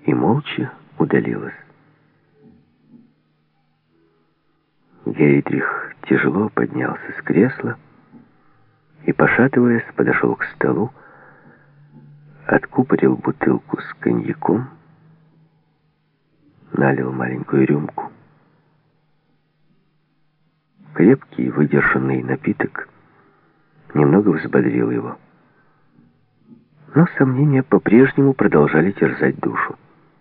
и молча удалилась. Гейдрих тяжело поднялся с кресла и, пошатываясь, подошел к столу, откупорил бутылку с коньяком, налил маленькую рюмку. Крепкий, выдержанный напиток немного взбодрил его. Но сомнения по-прежнему продолжали терзать душу.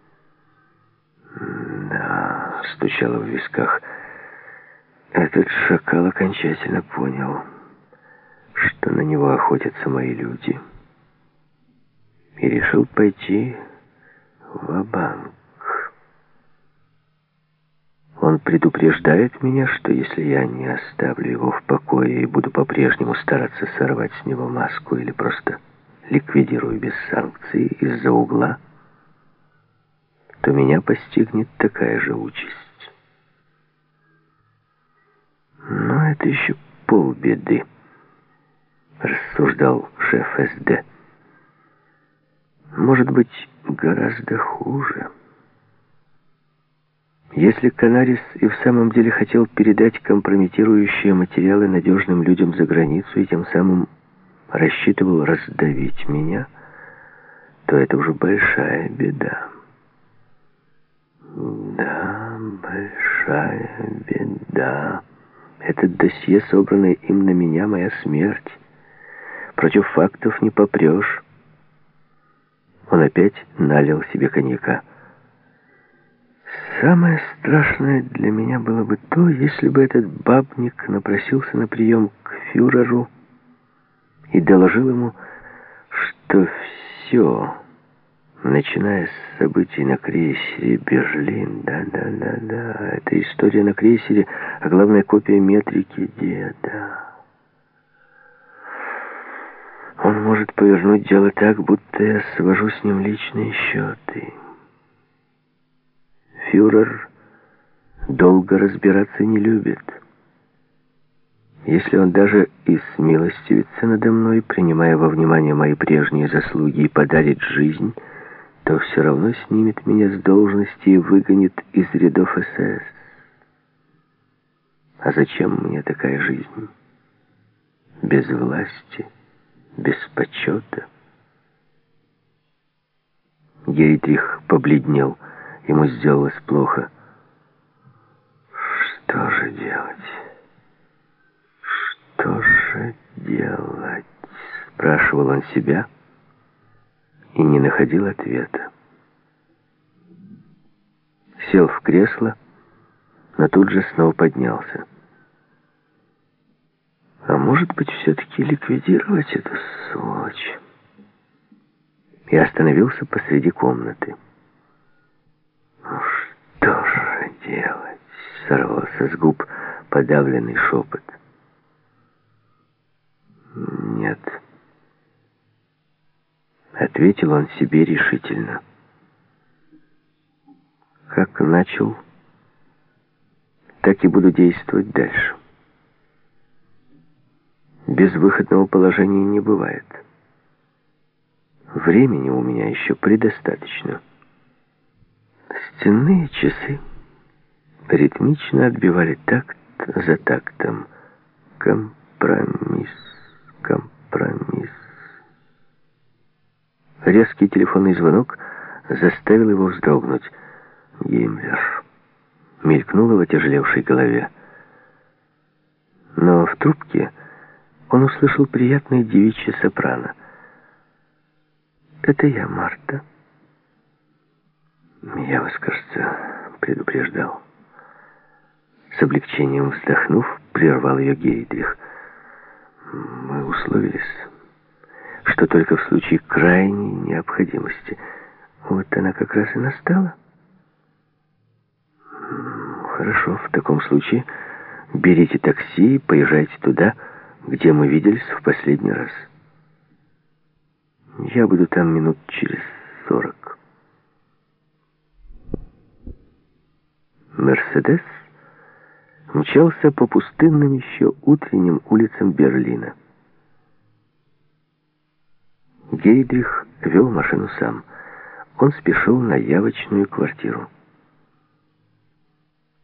Да, стучало в висках. Этот шакал окончательно понял, что на него охотятся мои люди, и решил пойти ва-банк. Он предупреждает меня, что если я не оставлю его в покое и буду по-прежнему стараться сорвать с него маску или просто ликвидирую без санкций из-за угла, то меня постигнет такая же участь. Но это еще полбеды, рассуждал шеф СД. Может быть, гораздо хуже. Если Канарис и в самом деле хотел передать компрометирующие материалы надежным людям за границу и тем самым рассчитывал раздавить меня, то это уже большая беда. Да, большая беда. Этот досье, собранное им на меня, моя смерть. Против фактов не попрешь. Он опять налил себе коньяка. Самое страшное для меня было бы то, если бы этот бабник напросился на прием к фюреру и доложил ему, что все, начиная с событий на крейсере «Берлин», да, это история на крейсере, а главная копия метрики деда. Он может повернуть дело так, будто я свожу с ним личные счеты. Фюрер долго разбираться не любит. Если он даже и смилостивится надо мной, принимая во внимание мои прежние заслуги, и подарит жизнь, то все равно снимет меня с должности и выгонит из рядов СС. А зачем мне такая жизнь? Без власти, без почета. Гейдрих побледнел. Ему сделалось плохо. Что же делать? Что же делать? Спрашивал он себя и не находил ответа. Сел в кресло, но тут же снова поднялся. А может быть, все-таки ликвидировать эту сволочь? И остановился посреди комнаты. Что же делать? Сорвался с губ подавленный шепот. Нет. Ответил он себе решительно. Как начал, так и буду действовать дальше. Безвыходного положения не бывает. Времени у меня еще предостаточно. Стенные часы ритмично отбивали такт за тактом. Компромисс, компромисс. Резкий телефонный звонок заставил его вздрогнуть. Гиммлер. Мелькнуло в отяжелевшей голове. Но в трубке он услышал приятное девичье сопрано. «Это я, Марта. Я вас, кажется, предупреждал». С облегчением вздохнув, прервал ее Гейдрих. «Мы условились, что только в случае крайней необходимости. Вот она как раз и настала. Хорошо, в таком случае берите такси и поезжайте туда, где мы виделись в последний раз. Я буду там минут через 40. Мерседес мчался по пустынным еще утренним улицам Берлина. Гейдрих вел машину сам. он спешил на явочную квартиру.